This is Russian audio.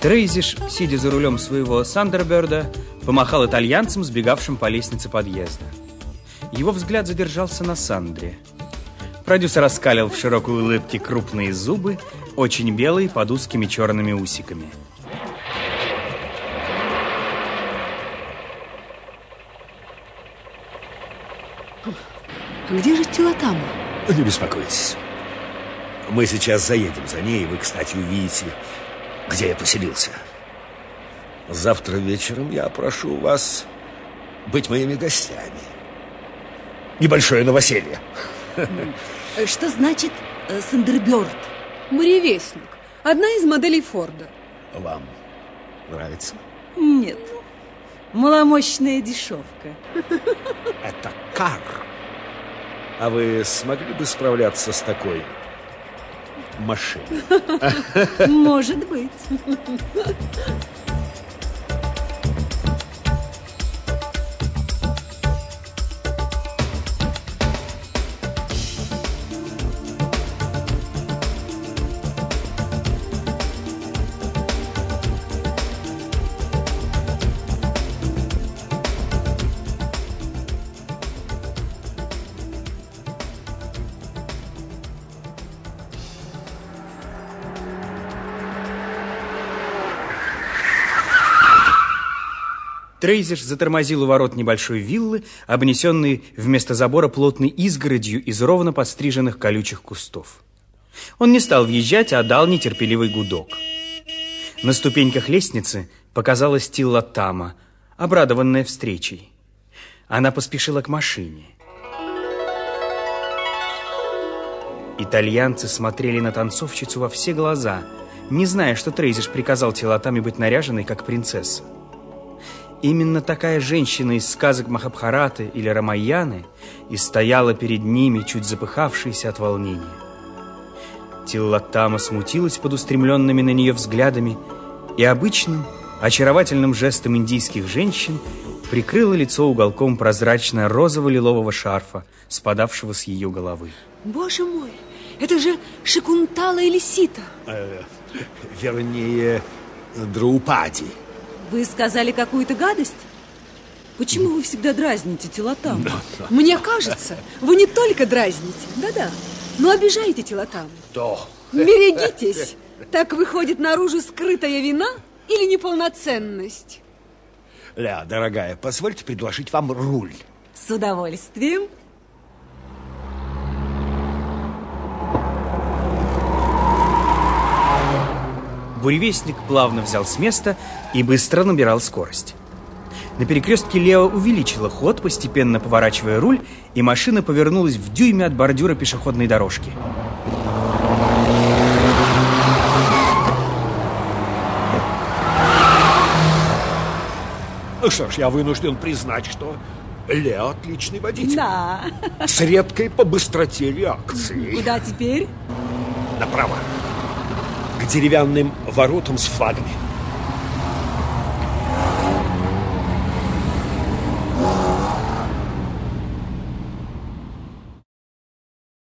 Трейзиш, сидя за рулем своего Сандерберда, помахал итальянцам, сбегавшим по лестнице подъезда. Его взгляд задержался на Сандре. Продюсер оскалил в широкой улыбке крупные зубы, очень белые, под узкими черными усиками. Где же Тилотама? Не беспокойтесь. Мы сейчас заедем за ней, и вы, кстати, увидите, где я поселился. Завтра вечером я прошу вас быть моими гостями. Небольшое новоселье. Что значит Сандерберд? Буревестник. Одна из моделей Форда. Вам нравится? Нет. Маломощная дешевка. Это кар. А вы смогли бы справляться с такой машиной? Может быть. Трейзиш затормозил у ворот небольшой виллы, обнесенной вместо забора плотной изгородью из ровно подстриженных колючих кустов. Он не стал въезжать, а дал нетерпеливый гудок. На ступеньках лестницы показалась Тилотама, обрадованная встречей. Она поспешила к машине. Итальянцы смотрели на танцовщицу во все глаза, не зная, что Трейзиш приказал Тилотаме быть наряженной, как принцесса. Именно такая женщина из сказок Махабхараты или Рамаяны и стояла перед ними, чуть запыхавшаяся от волнения. Тилотама смутилась под устремленными на нее взглядами и обычным, очаровательным жестом индийских женщин прикрыла лицо уголком прозрачно-розово-лилового шарфа, спадавшего с ее головы. Боже мой, это же Шакунтала или Сита? Вернее, Драупади. Вы сказали какую-то гадость? Почему вы всегда дразните Тилотаму? Мне кажется, вы не только дразните, да-да, но обижаете Тилотаму. Да. Берегитесь! Так выходит наружу скрытая вина или неполноценность? Ля, дорогая, позвольте предложить вам руль. С удовольствием. Буревестник плавно взял с места и быстро набирал скорость. На перекрестке Лео увеличила ход, постепенно поворачивая руль, и машина повернулась в дюйме от бордюра пешеходной дорожки. Ну что ж, я вынужден признать, что Лео отличный водитель. Да. С редкой по быстроте реакции. Куда теперь? Направо. К деревянным воротам с флагами.